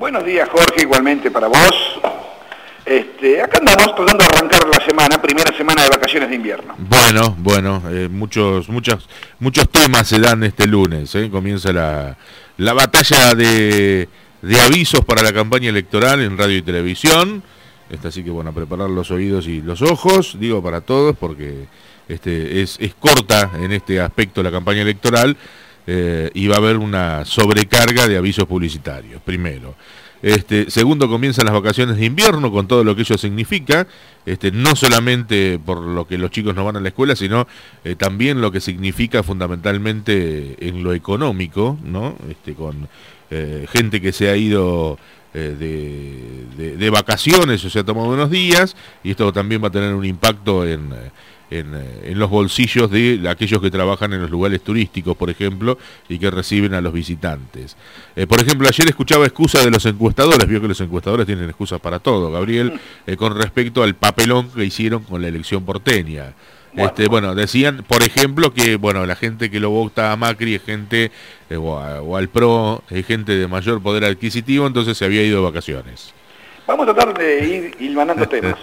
Buenos días, Jorge, igualmente para vos. Acá andamos tratando de arrancar la semana, primera semana de vacaciones de invierno. Bueno, muchos temas se dan este lunes, comienza la batalla de avisos para la campaña electoral en radio y televisión. Así que bueno, a preparar los oídos y los ojos, digo para todos, porque es corta en este aspecto la campaña electoral, y va a haber una sobrecarga de avisos publicitarios, primero. Segundo, comienzan las vacaciones de invierno con todo lo que ello significa, no solamente por lo que los chicos no van a la escuela, sino también lo que significa fundamentalmente en lo económico, ¿no? Con gente que se ha ido de vacaciones o se ha tomado unos días, y esto también va a tener un impacto en los bolsillos de aquellos que trabajan en los lugares turísticos, por ejemplo, y que reciben a los visitantes. Por ejemplo, ayer escuchaba excusas de los encuestadores, vio que los encuestadores tienen excusas para todo, Gabriel, con respecto al papelón que hicieron con la elección porteña. Bueno, decían, por ejemplo, que la gente que lo vota a Macri es gente, o al PRO, es gente de mayor poder adquisitivo, entonces se había ido de vacaciones. Vamos a tratar de ir hilvanando temas.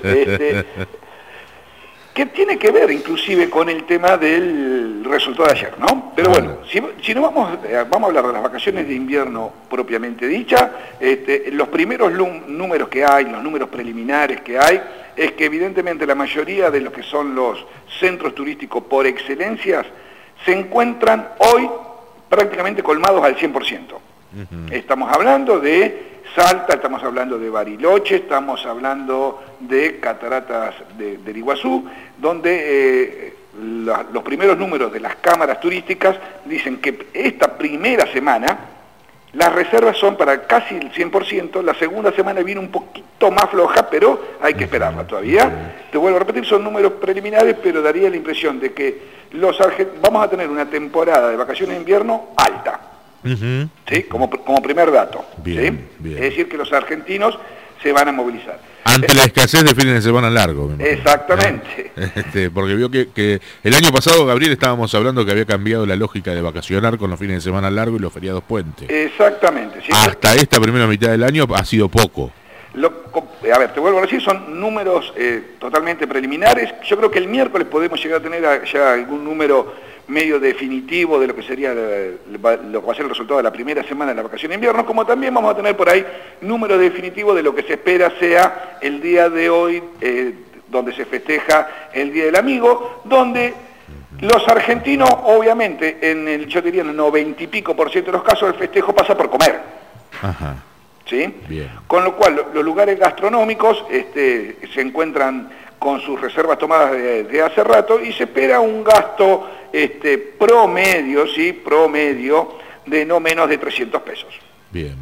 Que tiene que ver inclusive con el tema del resultado de ayer, ¿no? Pero bueno, si no vamos a hablar de las vacaciones de invierno propiamente dicha, los primeros números que hay, los números preliminares que hay, es que evidentemente la mayoría de los que son los centros turísticos por excelencias se encuentran hoy prácticamente colmados al 100%. Estamos hablando de Salta, estamos hablando de Bariloche, estamos hablando de Cataratas del Iguazú, donde los primeros números de las cámaras turísticas dicen que esta primera semana las reservas son para casi el 100%, la segunda semana viene un poquito más floja, pero hay que esperarla todavía. Te vuelvo a repetir, son números preliminares, pero daría la impresión de que vamos a tener una temporada de vacaciones de invierno alta. ¿Sí? Como primer dato. Bien. Es decir, que los argentinos se van a movilizar. Ante la escasez de fines de semana largo. Exactamente. Porque vio que el año pasado, Gabriel, estábamos hablando que había cambiado la lógica de vacacionar con los fines de semana largos y los feriados puentes. Exactamente. Sí, hasta esta primera mitad del año ha sido poco. A ver, te vuelvo a decir, son números totalmente preliminares. Yo creo que el miércoles podemos llegar a tener ya algún número medio definitivo de lo que sería lo que va a ser el resultado de la primera semana de la vacación de invierno, como también vamos a tener por ahí número definitivo de lo que se espera sea el día de hoy, donde se festeja el Día del Amigo, donde los argentinos, obviamente, yo diría en el 90 y pico % de los casos, el festejo pasa por comer. Ajá. ¿Sí? Bien. Con lo cual, los lugares gastronómicos se encuentran con sus reservas tomadas de hace rato y se espera un gasto promedio de no menos de 300 pesos. Bien.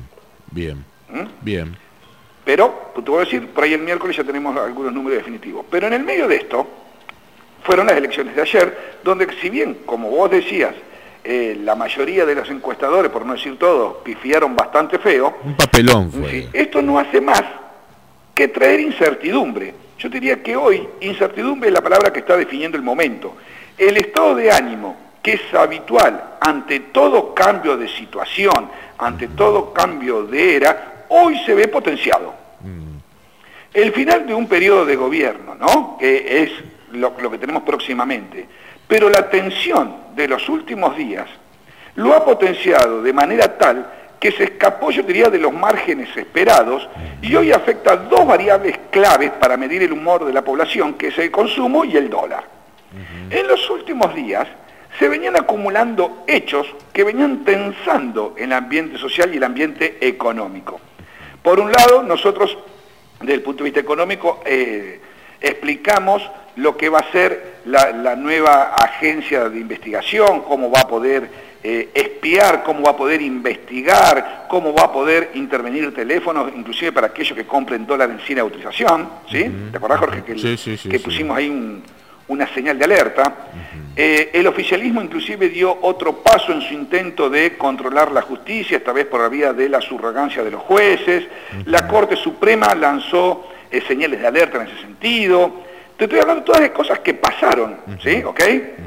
Pero, te voy a decir, por ahí el miércoles ya tenemos algunos números definitivos. Pero en el medio de esto, fueron las elecciones de ayer, donde si bien, como vos decías, la mayoría de los encuestadores, por no decir todos, pifiaron bastante feo. Un papelón fue. ¿Sí? Esto no hace más que traer incertidumbre. Yo diría que hoy incertidumbre es la palabra que está definiendo el momento. El estado de ánimo, que es habitual ante todo cambio de situación, ante todo cambio de era, hoy se ve potenciado. El final de un periodo de gobierno, ¿no? Que es lo que tenemos próximamente, pero la tensión de los últimos días lo ha potenciado de manera tal que se escapó, yo diría, de los márgenes esperados y hoy afecta dos variables claves para medir el humor de la población, que es el consumo y el dólar. En los últimos días se venían acumulando hechos que venían tensando el ambiente social y el ambiente económico. Por un lado, nosotros, desde el punto de vista económico, explicamos lo que va a ser la nueva agencia de investigación, cómo va a poder espiar, cómo va a poder investigar, cómo va a poder intervenir teléfonos, inclusive para aquellos que compren dólares sin autorización, ¿sí? ¿Te acordás, Jorge, que pusimos ahí una señal de alerta? El oficialismo inclusive dio otro paso en su intento de controlar la justicia, esta vez por la vía de la subrogancia de los jueces. La Corte Suprema lanzó señales de alerta en ese sentido. Te estoy hablando de todas las cosas que pasaron, ¿sí? ¿Ok?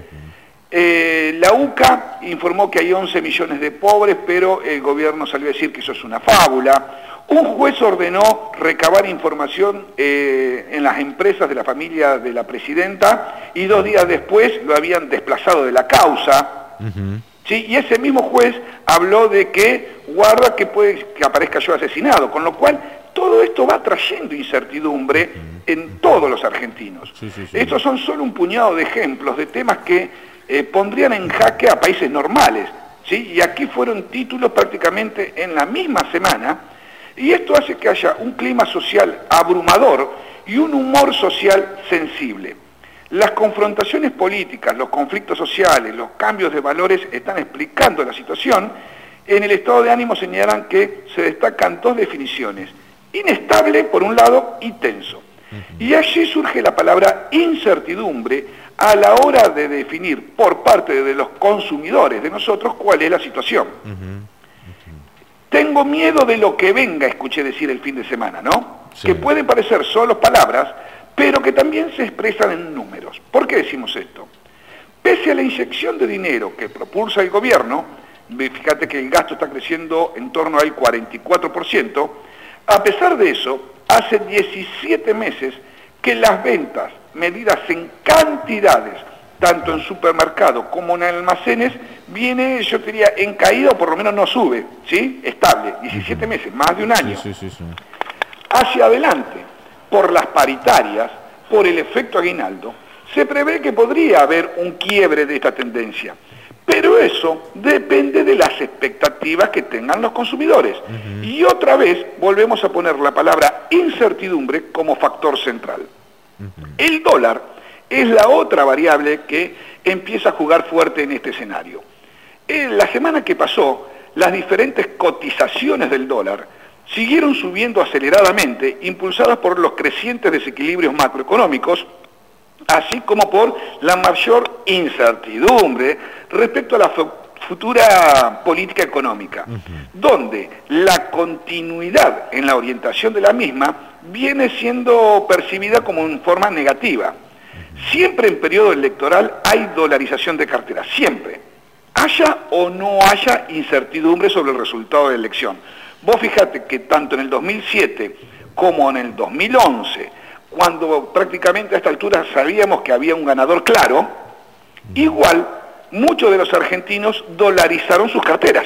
La UCA informó que hay 11 millones de pobres, pero el gobierno salió a decir que eso es una fábula. Un juez ordenó recabar información en las empresas de la familia de la presidenta y 2 días después lo habían desplazado de la causa. ¿Sí? Y ese mismo juez habló de que guarda que puede que aparezca yo asesinado, con lo cual todo esto va trayendo incertidumbre en todos los argentinos. Estos son solo un puñado de ejemplos de temas que pondrían en jaque a países normales, ¿sí? Y aquí fueron títulos prácticamente en la misma semana, y esto hace que haya un clima social abrumador y un humor social sensible. Las confrontaciones políticas, los conflictos sociales, los cambios de valores están explicando la situación. En el estado de ánimo señalan que se destacan 2 definiciones: inestable por un lado y tenso. Y allí surge la palabra incertidumbre a la hora de definir por parte de los consumidores, de nosotros, cuál es la situación. Tengo miedo de lo que venga, escuché decir el fin de semana, ¿no? Sí. Que pueden parecer solo palabras, pero que también se expresan en números. ¿Por qué decimos esto? Pese a la inyección de dinero que propulsa el gobierno, fíjate que el gasto está creciendo en torno al 44%, a pesar de eso, hace 17 meses que las ventas medidas en cantidades, tanto en supermercados como en almacenes, viene, yo diría, en caída o por lo menos no sube, ¿sí? Estable, 17 meses, más de un año. Sí. Hacia adelante, por las paritarias, por el efecto aguinaldo, se prevé que podría haber un quiebre de esta tendencia. Pero eso depende de las expectativas que tengan los consumidores. Y otra vez volvemos a poner la palabra incertidumbre como factor central. El dólar es la otra variable que empieza a jugar fuerte en este escenario. En la semana que pasó, las diferentes cotizaciones del dólar siguieron subiendo aceleradamente, impulsadas por los crecientes desequilibrios macroeconómicos, así como por la mayor incertidumbre respecto a la futura política económica, donde la continuidad en la orientación de la misma viene siendo percibida como en forma negativa. Siempre en periodo electoral hay dolarización de cartera, siempre. Haya o no haya incertidumbre sobre el resultado de la elección. Vos fijate que tanto en el 2007 como en el 2011, cuando prácticamente a esta altura sabíamos que había un ganador claro, igual muchos de los argentinos dolarizaron sus carteras.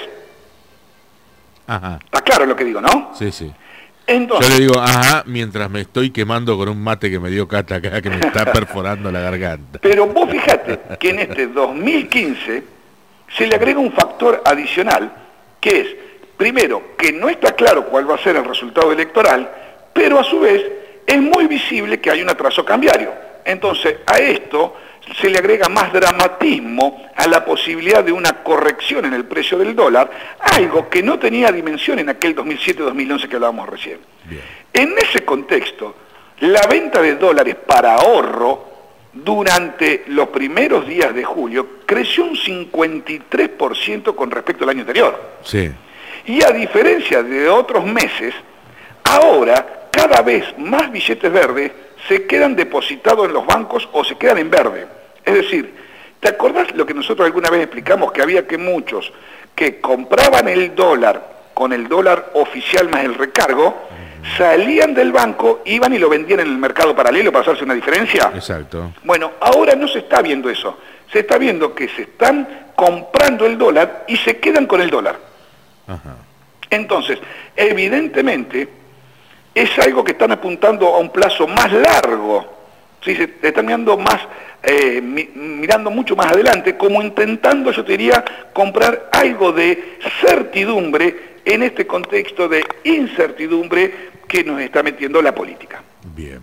Está claro lo que digo, ¿no? Sí. Entonces, yo le digo, mientras me estoy quemando con un mate que me dio Cata acá, que me está perforando la garganta. Pero vos fijate que en este 2015 se le agrega un factor adicional, que es, primero, que no está claro cuál va a ser el resultado electoral, pero a su vez es muy visible que hay un atraso cambiario. Entonces, a esto se le agrega más dramatismo a la posibilidad de una corrección en el precio del dólar, algo que no tenía dimensión en aquel 2007-2011 que hablábamos recién. Bien. En ese contexto, la venta de dólares para ahorro durante los primeros días de julio creció un 53% con respecto al año anterior. Sí. Y a diferencia de otros meses, ahora cada vez más billetes verdes se quedan depositados en los bancos o se quedan en verde. Es decir, ¿te acordás lo que nosotros alguna vez explicamos? Que había que muchos que compraban el dólar con el dólar oficial más el recargo, salían del banco, iban y lo vendían en el mercado paralelo para hacerse una diferencia. Exacto. Bueno, ahora no se está viendo eso. Se está viendo que se están comprando el dólar y se quedan con el dólar. Entonces, evidentemente, es algo que están apuntando a un plazo más largo. ¿Sí? Se están mirando más, mirando mucho más adelante, como intentando, yo te diría, comprar algo de certidumbre en este contexto de incertidumbre que nos está metiendo la política. Bien.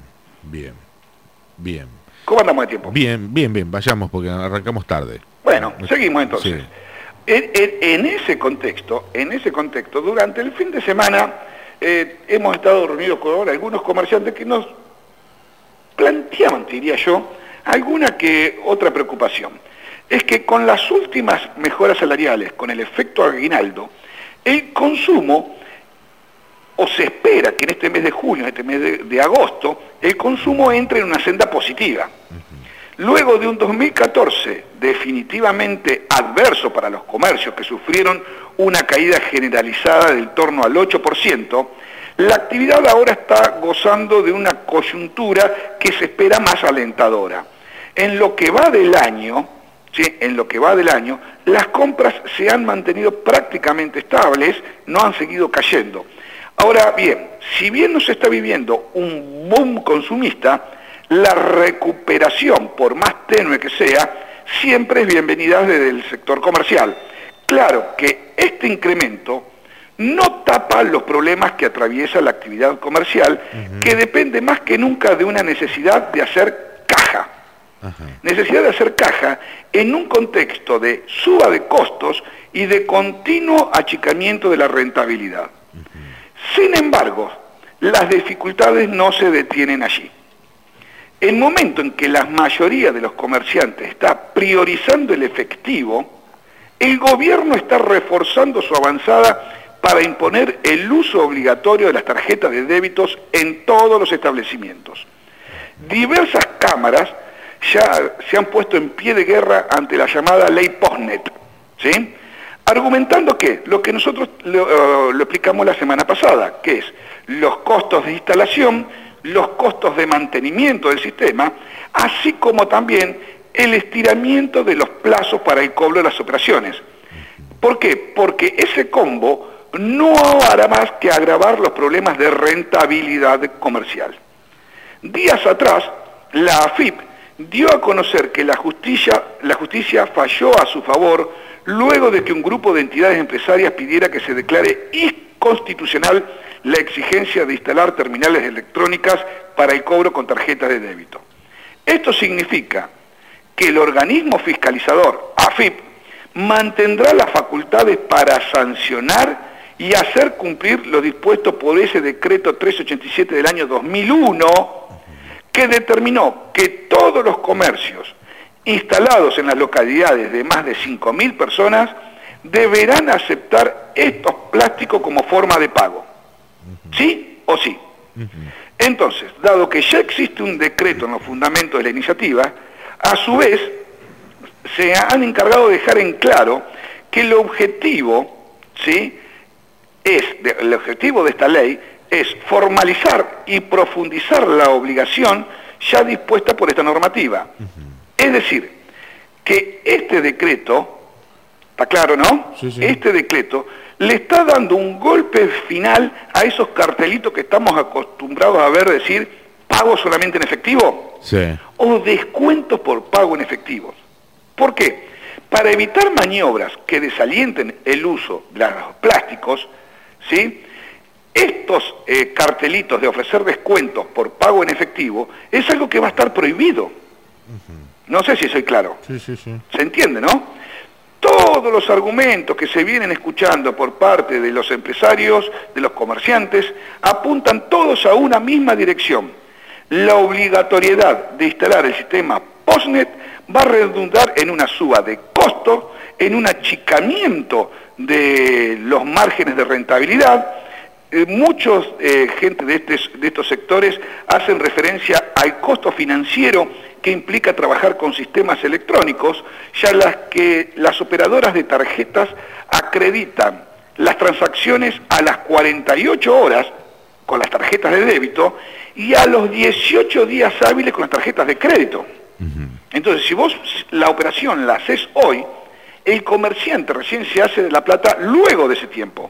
¿Cómo andamos de tiempo? Bien, vayamos porque arrancamos tarde. Bueno, seguimos entonces. Sí. En ese contexto, durante el fin de semana hemos estado reunidos con algunos comerciantes que nos planteaban, diría yo, alguna que otra preocupación. Es que con las últimas mejoras salariales, con el efecto aguinaldo, el consumo, o se espera que en este mes de junio, en este mes de agosto, el consumo entre en una senda positiva. Luego de un 2014 definitivamente adverso para los comercios que sufrieron una caída generalizada del torno al 8%, La actividad ahora está gozando de una coyuntura que se espera más alentadora. En lo que va del año, ¿sí? En lo que va del año, las compras se han mantenido prácticamente estables, no han seguido cayendo. Ahora bien, si bien no se está viviendo un boom consumista, la recuperación, por más tenue que sea, siempre es bienvenida desde el sector comercial. Claro que este incremento no tapa los problemas que atraviesa la actividad comercial, que depende más que nunca de una necesidad de hacer caja. Necesidad de hacer caja en un contexto de suba de costos y de continuo achicamiento de la rentabilidad. Sin embargo, las dificultades no se detienen allí. El momento en que la mayoría de los comerciantes está priorizando el efectivo, el gobierno está reforzando su avanzada para imponer el uso obligatorio de las tarjetas de débitos en todos los establecimientos. Diversas cámaras ya se han puesto en pie de guerra ante la llamada ley Postnet, ¿sí? Argumentando que lo que nosotros lo explicamos la semana pasada, que es los costos de instalación, los costos de mantenimiento del sistema, así como también el estiramiento de los plazos para el cobro de las operaciones. ¿Por qué? Porque ese combo no hará más que agravar los problemas de rentabilidad comercial. Días atrás, la AFIP dio a conocer que la justicia falló a su favor luego de que un grupo de entidades empresarias pidiera que se declare inconstitucional la exigencia de instalar terminales electrónicas para el cobro con tarjetas de débito. Esto significa que el organismo fiscalizador, AFIP, mantendrá las facultades para sancionar y hacer cumplir lo dispuesto por ese decreto 387 del año 2001, que determinó que todos los comercios instalados en las localidades de más de 5.000 personas deberán aceptar estos plásticos como forma de pago. ¿Sí o sí? Entonces, dado que ya existe un decreto en los fundamentos de la iniciativa, a su vez se han encargado de dejar en claro que el objetivo, ¿sí?, el objetivo de esta ley es formalizar y profundizar la obligación ya dispuesta por esta normativa. Es decir, que este decreto, ¿está claro, no? Sí, sí. Este decreto le está dando un golpe final a esos cartelitos que estamos acostumbrados a ver decir pago solamente en efectivo, Sí. o descuento por pago en efectivo. ¿Por qué? Para evitar maniobras que desalienten el uso de los plásticos, ¿sí?, estos cartelitos de ofrecer descuentos por pago en efectivo es algo que va a estar prohibido. No sé si soy claro. Sí, sí, sí. ¿Se entiende, no? Todos los argumentos que se vienen escuchando por parte de los empresarios, de los comerciantes, apuntan todos a una misma dirección. La obligatoriedad de instalar el sistema Postnet va a redundar en una suba de costo, en un achicamiento de los márgenes de rentabilidad. Muchos gente de estos sectores hacen referencia al costo financiero que implica trabajar con sistemas electrónicos, ya que las operadoras de tarjetas acreditan las transacciones a las 48 horas con las tarjetas de débito y a los 18 días hábiles con las tarjetas de crédito. Entonces, si vos la operación la haces hoy, el comerciante recién se hace de la plata luego de ese tiempo.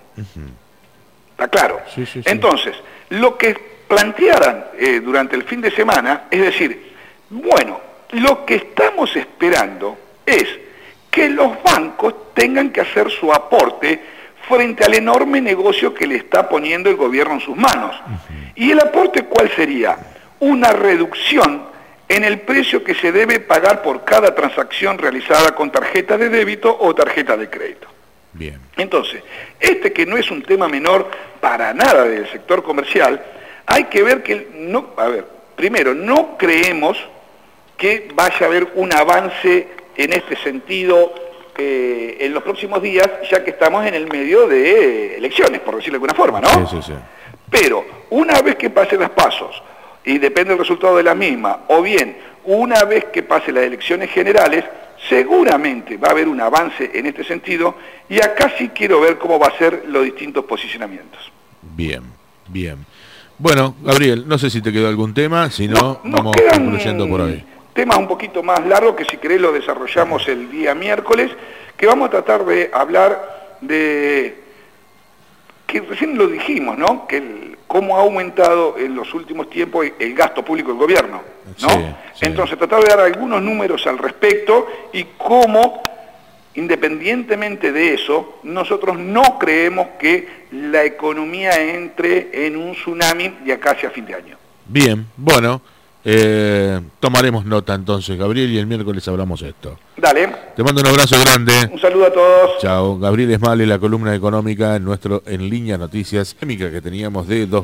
¿Está claro? Sí, sí, sí. Entonces, lo que plantearan durante el fin de semana, es decir, bueno, lo que estamos esperando es que los bancos tengan que hacer su aporte frente al enorme negocio que le está poniendo el gobierno en sus manos. ¿Y el aporte cuál sería? Una reducción en el precio que se debe pagar por cada transacción realizada con tarjeta de débito o tarjeta de crédito. Bien. Entonces, que no es un tema menor para nada del sector comercial, hay que ver que, primero, no creemos que vaya a haber un avance en este sentido en los próximos días, ya que estamos en el medio de elecciones, por decirlo de alguna forma, ¿no? Sí, sí, sí. Pero, una vez que pasen las pasos, y depende del resultado de la misma, o bien, una vez que pasen las elecciones generales, seguramente va a haber un avance en este sentido, y acá sí quiero ver cómo va a ser los distintos posicionamientos. Bien. Bien. Bueno, Gabriel, no sé si te quedó algún tema, si no, vamos concluyendo por hoy. Temas un poquito más largos que si querés lo desarrollamos el día miércoles, que vamos a tratar de hablar de, que recién lo dijimos, ¿no? Que cómo ha aumentado en los últimos tiempos el gasto público del gobierno, ¿no? Sí, sí. Entonces tratar de dar algunos números al respecto y cómo, independientemente de eso, nosotros no creemos que la economía entre en un tsunami de acá hacia fin de año. Bien, bueno, tomaremos nota entonces, Gabriel, y el miércoles hablamos esto. Dale. Te mando un abrazo grande. Un saludo a todos. Chao. Gabriel Esmale, la columna económica en Línea Noticias, que teníamos de 2.